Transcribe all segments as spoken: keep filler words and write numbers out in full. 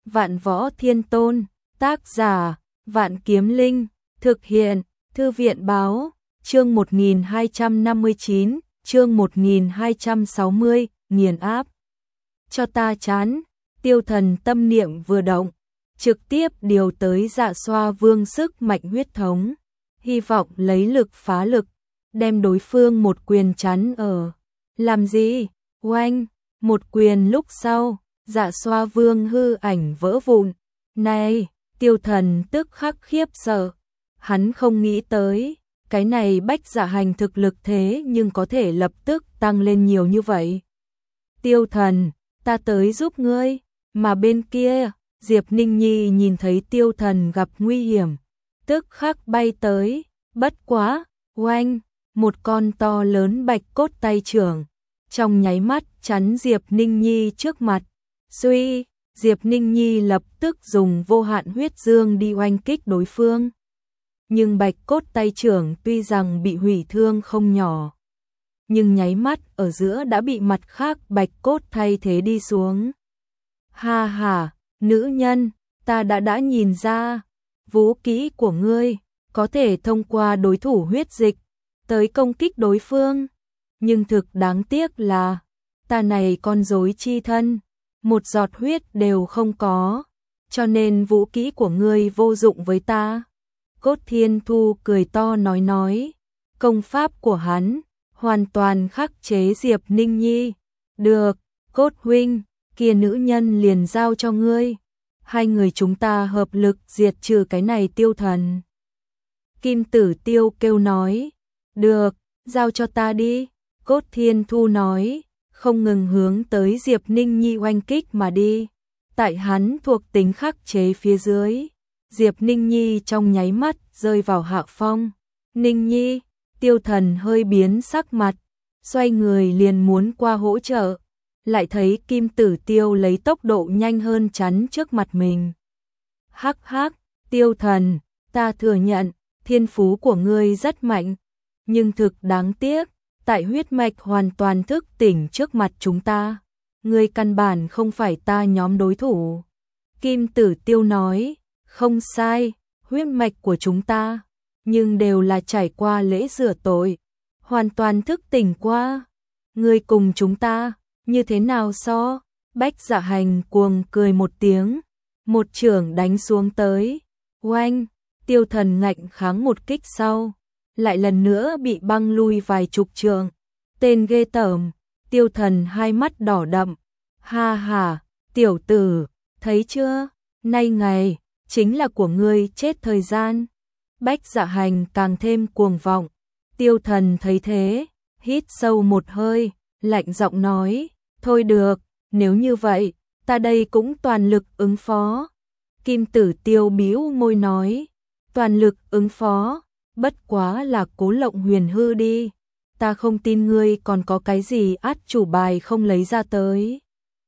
Vạn Võ Thiên Tôn, tác giả, Vạn Kiếm Linh, thực hiện, Thư viện báo, chương một nghìn hai trăm năm mươi chín, chương một nghìn hai trăm sáu mươi, nghiền áp. Cho ta chán, Tiêu Thần tâm niệm vừa động, trực tiếp điều tới Dạ Xoa Vương sức mạnh huyết thống, hy vọng lấy lực phá lực, đem đối phương một quyền chắn ở. Làm gì? Oanh, một quyền lúc sau, Dạ Xoa Vương hư ảnh vỡ vụn. Này, Tiêu Thần tức khắc khiếp sợ. Hắn không nghĩ tới, cái này Bách Dạ Hành thực lực thế nhưng có thể lập tức tăng lên nhiều như vậy. Tiêu Thần, ta tới giúp ngươi, mà bên kia, Diệp Ninh Nhi nhìn thấy Tiêu Thần gặp nguy hiểm, tức khắc bay tới, bất quá, oanh, một con to lớn bạch cốt tay trưởng, trong nháy mắt chắn Diệp Ninh Nhi trước mặt. Suy, Diệp Ninh Nhi lập tức dùng vô hạn huyết dương đi oanh kích đối phương. Nhưng bạch cốt tay trưởng tuy rằng bị hủy thương không nhỏ, nhưng nháy mắt ở giữa đã bị mặt khác bạch cốt thay thế đi xuống. Ha ha, nữ nhân, ta đã đã nhìn ra, vũ kỹ của ngươi có thể thông qua đối thủ huyết dịch tới công kích đối phương, nhưng thực đáng tiếc là ta này con rối chi thân, một giọt huyết đều không có, cho nên vũ kỹ của ngươi vô dụng với ta. Cốt Thiên Thu cười to nói nói, công pháp của hắn hoàn toàn khắc chế Diệp Ninh Nhi. Được, Cốt huynh, kia nữ nhân liền giao cho ngươi, hai người chúng ta hợp lực diệt trừ cái này Tiêu Thần. Kim Tử Tiêu kêu nói, được, giao cho ta đi. Cốt Thiên Thu nói, không ngừng hướng tới Diệp Ninh Nhi oanh kích mà đi. Tại hắn thuộc tính khắc chế phía dưới, Diệp Ninh Nhi trong nháy mắt rơi vào hạ phong. Ninh Nhi, Tiêu Thần hơi biến sắc mặt, xoay người liền muốn qua hỗ trợ, lại thấy Kim Tử Tiêu lấy tốc độ nhanh hơn chắn trước mặt mình. Hắc hắc, Tiêu Thần, ta thừa nhận, thiên phú của ngươi rất mạnh, nhưng thực đáng tiếc, tại huyết mạch hoàn toàn thức tỉnh trước mặt chúng ta, ngươi căn bản không phải ta nhóm đối thủ. Kim Tử Tiêu nói, không sai, huyết mạch của chúng ta, nhưng đều là trải qua lễ rửa tội, hoàn toàn thức tỉnh qua. Ngươi cùng chúng ta, như thế nào so? Bách Dạ Hành cuồng cười một tiếng, một chưởng đánh xuống tới. Oanh, Tiêu Thần ngạnh kháng một kích sau, lại lần nữa bị băng lui vài chục trượng. Tên ghê tởm, Tiêu Thần hai mắt đỏ đậm. Ha ha, tiểu tử, thấy chưa? Nay ngày, chính là của ngươi chết thời gian. Bách Dạ Hành càng thêm cuồng vọng. Tiêu Thần thấy thế, hít sâu một hơi, lạnh giọng nói, thôi được, nếu như vậy, ta đây cũng toàn lực ứng phó. Kim Tử Tiêu bĩu môi nói, toàn lực ứng phó, bất quá là Cố Lộng Huyền hư đi, ta không tin ngươi còn có cái gì át chủ bài không lấy ra tới.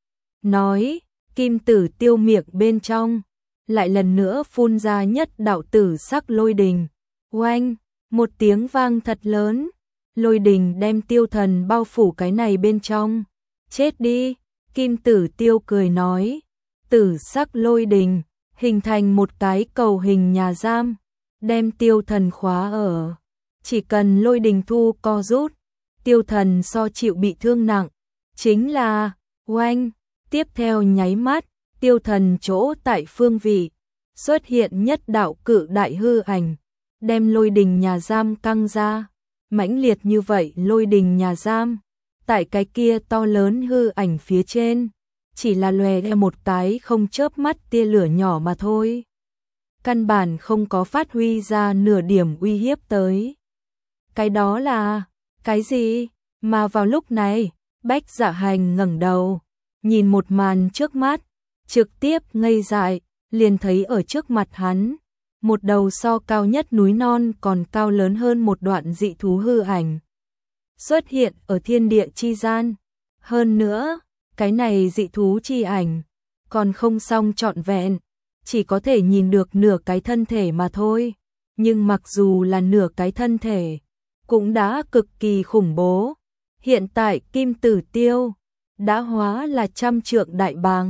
Nói, Kim Tử Tiêu miệng bên trong, lại lần nữa phun ra nhất đạo tử sắc lôi đình. Oanh, một tiếng vang thật lớn, lôi đình đem Tiêu Thần bao phủ cái này bên trong. Chết đi, Kim Tử Tiêu cười nói, tử sắc lôi đình, hình thành một cái cầu hình nhà giam, đem Tiêu Thần khóa ở. Chỉ cần lôi đình thu co rút, Tiêu Thần so chịu bị thương nặng, chính là, oanh, tiếp theo nháy mắt, Tiêu Thần chỗ tại phương vị, xuất hiện nhất đạo cự đại hư ảnh, đem lôi đình nhà giam căng ra. Mãnh liệt như vậy lôi đình nhà giam, tại cái kia to lớn hư ảnh phía trên, chỉ là lòe ra một cái không chớp mắt tia lửa nhỏ mà thôi. Căn bản không có phát huy ra nửa điểm uy hiếp tới. Cái đó là, cái gì? Mà vào lúc này, Bách Dạ Hành ngẩng đầu, nhìn một màn trước mắt, trực tiếp ngây dại, liền thấy ở trước mặt hắn, một đầu so cao nhất núi non còn cao lớn hơn một đoạn dị thú hư ảnh, xuất hiện ở thiên địa chi gian. Hơn nữa, cái này dị thú chi ảnh, còn không xong trọn vẹn, chỉ có thể nhìn được nửa cái thân thể mà thôi. Nhưng mặc dù là nửa cái thân thể, cũng đã cực kỳ khủng bố. Hiện tại Kim Tử Tiêu đã hóa là trăm trượng đại bàng,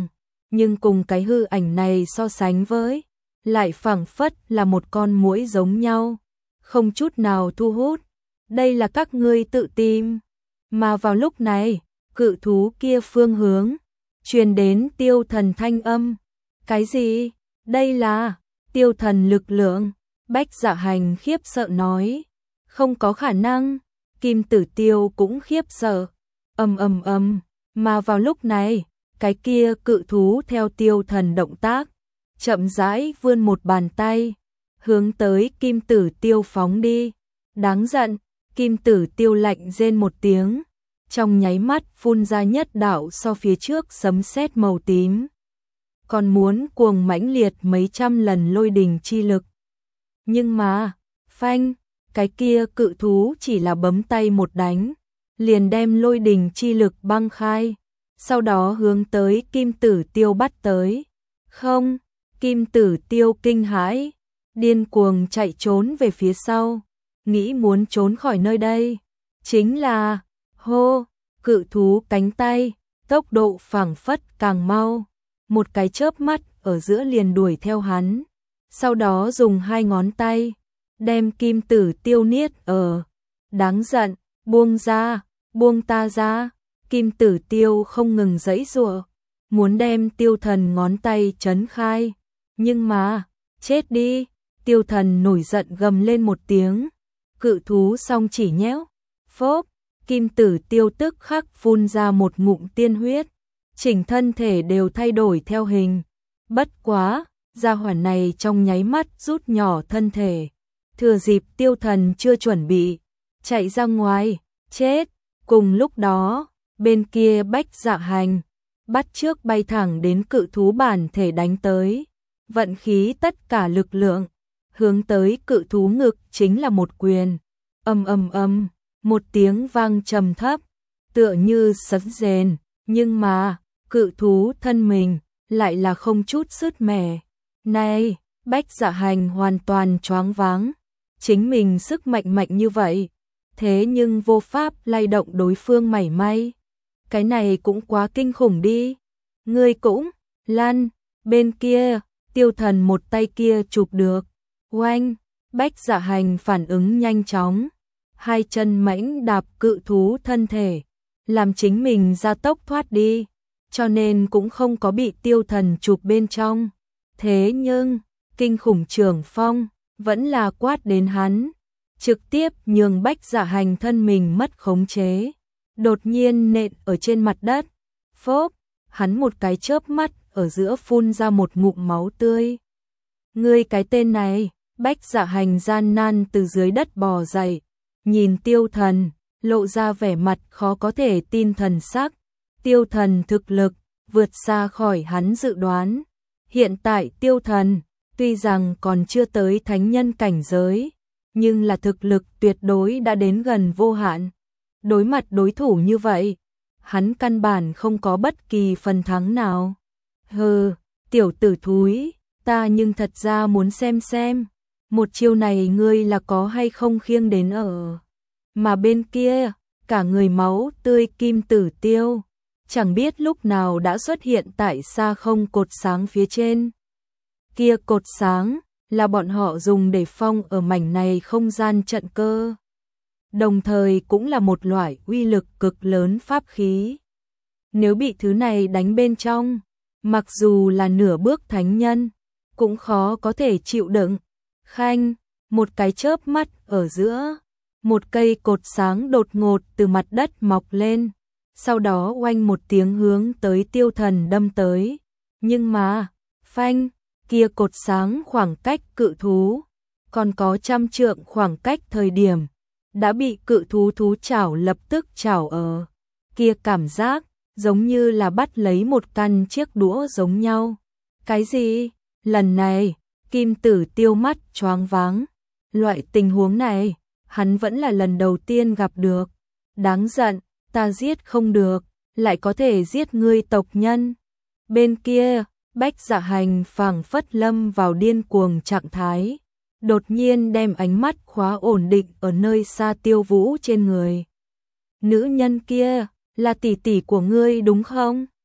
nhưng cùng cái hư ảnh này so sánh với, lại phảng phất là một con muỗi giống nhau, không chút nào thu hút. Đây là các ngươi tự tìm. Mà vào lúc này, cự thú kia phương hướng truyền đến Tiêu Thần thanh âm. Cái gì? Đây là Tiêu Thần lực lượng. Bách Dạ Hành khiếp sợ nói. Không có khả năng. Kim Tử Tiêu cũng khiếp sợ. Ầm ầm ầm, mà vào lúc này, cái kia cự thú theo Tiêu Thần động tác, chậm rãi vươn một bàn tay, hướng tới Kim Tử Tiêu phóng đi. Đáng giận, Kim Tử Tiêu lạnh rên một tiếng, trong nháy mắt phun ra nhất đạo so phía trước sấm sét màu tím. Còn muốn cuồng mãnh liệt mấy trăm lần lôi đình chi lực. Nhưng mà, phanh, cái kia cự thú chỉ là bấm tay một đánh, liền đem lôi đình chi lực băng khai, sau đó hướng tới Kim Tử Tiêu bắt tới. Không, Kim Tử Tiêu kinh hãi, điên cuồng chạy trốn về phía sau, nghĩ muốn trốn khỏi nơi đây. Chính là, hô, cự thú cánh tay, tốc độ phảng phất càng mau, một cái chớp mắt ở giữa liền đuổi theo hắn, sau đó dùng hai ngón tay, đem Kim Tử Tiêu niết ở. Đáng giận, buông ra, buông ta ra. Kim Tử Tiêu không ngừng giãy giụa, muốn đem Tiêu Thần ngón tay chấn khai, nhưng mà, chết đi. Tiêu Thần nổi giận gầm lên một tiếng, cự thú song chỉ nhéo, phốp, Kim Tử Tiêu tức khắc phun ra một ngụm tiên huyết, chỉnh thân thể đều thay đổi theo hình. Bất quá, gia hỏa này trong nháy mắt rút nhỏ thân thể, thừa dịp Tiêu Thần chưa chuẩn bị, chạy ra ngoài, chết. Cùng lúc đó, bên kia Bách Dạ Hành, bắt trước bay thẳng đến cự thú bản thể đánh tới, vận khí tất cả lực lượng, hướng tới cự thú ngực chính là một quyền. Ầm ầm ầm, một tiếng vang trầm thấp, tựa như sấm rền, nhưng mà, cự thú thân mình lại là không chút sứt mẻ. Này, Bách Dạ Hành hoàn toàn choáng váng, chính mình sức mạnh mạnh như vậy, thế nhưng vô pháp lay động đối phương mảy may. Cái này cũng quá kinh khủng đi. Ngươi cũng, lăn, bên kia, Tiêu Thần một tay kia chụp được. Oanh, Bách Dạ Hành phản ứng nhanh chóng, hai chân mãnh đạp cự thú thân thể, làm chính mình ra tốc thoát đi, cho nên cũng không có bị Tiêu Thần chụp bên trong. Thế nhưng, kinh khủng trường phong, vẫn là quát đến hắn, trực tiếp nhường Bách Dạ Hành thân mình mất khống chế, đột nhiên nện ở trên mặt đất. Phốp, hắn một cái chớp mắt ở giữa phun ra một ngụm máu tươi. Ngươi cái tên này, Bách Dạ Hành gian nan từ dưới đất bò dậy, nhìn Tiêu Thần, lộ ra vẻ mặt khó có thể tin thần sắc. Tiêu Thần thực lực vượt xa khỏi hắn dự đoán. Hiện tại Tiêu Thần, tuy rằng còn chưa tới thánh nhân cảnh giới, nhưng là thực lực tuyệt đối đã đến gần vô hạn. Đối mặt đối thủ như vậy, hắn căn bản không có bất kỳ phần thắng nào. Hừ, tiểu tử thúi, ta nhưng thật ra muốn xem xem, một chiêu này ngươi là có hay không khiêng đến ở. Mà bên kia, cả người máu tươi Kim Tử Tiêu, chẳng biết lúc nào đã xuất hiện tại xa không cột sáng phía trên. Kia cột sáng là bọn họ dùng để phong ở mảnh này không gian trận cơ, đồng thời cũng là một loại uy lực cực lớn pháp khí. Nếu bị thứ này đánh bên trong, mặc dù là nửa bước thánh nhân, cũng khó có thể chịu đựng. Khanh, một cái chớp mắt ở giữa, một cây cột sáng đột ngột từ mặt đất mọc lên, sau đó oanh một tiếng hướng tới Tiêu Thần đâm tới. Nhưng mà, phanh, kia cột sáng khoảng cách cự thú, còn có trăm trượng khoảng cách thời điểm, đã bị cự thú thú chảo lập tức chảo ở. Kia cảm giác, giống như là bắt lấy một căn chiếc đũa giống nhau. Cái gì? Lần này, Kim Tử Tiêu mắt choáng váng. Loại tình huống này, hắn vẫn là lần đầu tiên gặp được. Đáng giận, ta giết không được, lại có thể giết ngươi tộc nhân. Bên kia, Bách Dạ Hành phảng phất lâm vào điên cuồng trạng thái, đột nhiên đem ánh mắt khóa ổn định ở nơi xa Tiêu Vũ trên người. Nữ nhân kia, là tỷ tỷ của ngươi đúng không?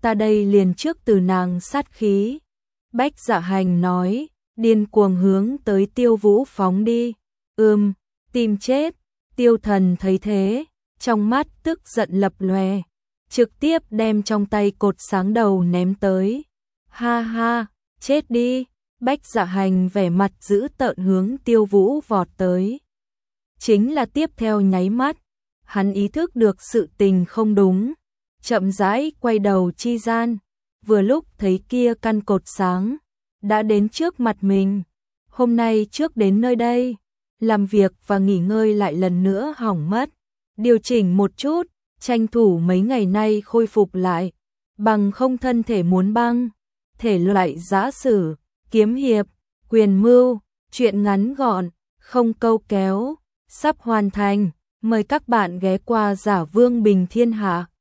ta đây liền trước từ nàng sát khí. Bách Dạ Hành nói, điên cuồng hướng tới Tiêu Vũ phóng đi. Ừm, tìm chết. Tiêu Thần thấy thế, trong mắt tức giận lập lòe, trực tiếp đem trong tay cột sáng đầu ném tới. Ha ha, chết đi. Bách Dạ Hành vẻ mặt dữ tợn hướng Tiêu Vũ vọt tới. Chính là tiếp theo nháy mắt, hắn ý thức được sự tình không đúng, chậm rãi quay đầu chi gian, vừa lúc thấy kia căn cột sáng đã đến trước mặt mình. Hôm nay trước đến nơi đây, làm việc và nghỉ ngơi lại lần nữa hỏng mất, điều chỉnh một chút, tranh thủ mấy ngày nay khôi phục lại, bằng không thân thể muốn băng. Thể loại giã sử, kiếm hiệp, quyền mưu, truyện ngắn gọn, không câu kéo, sắp hoàn thành, mời các bạn ghé qua Giả Vương Bình Thiên Hạ.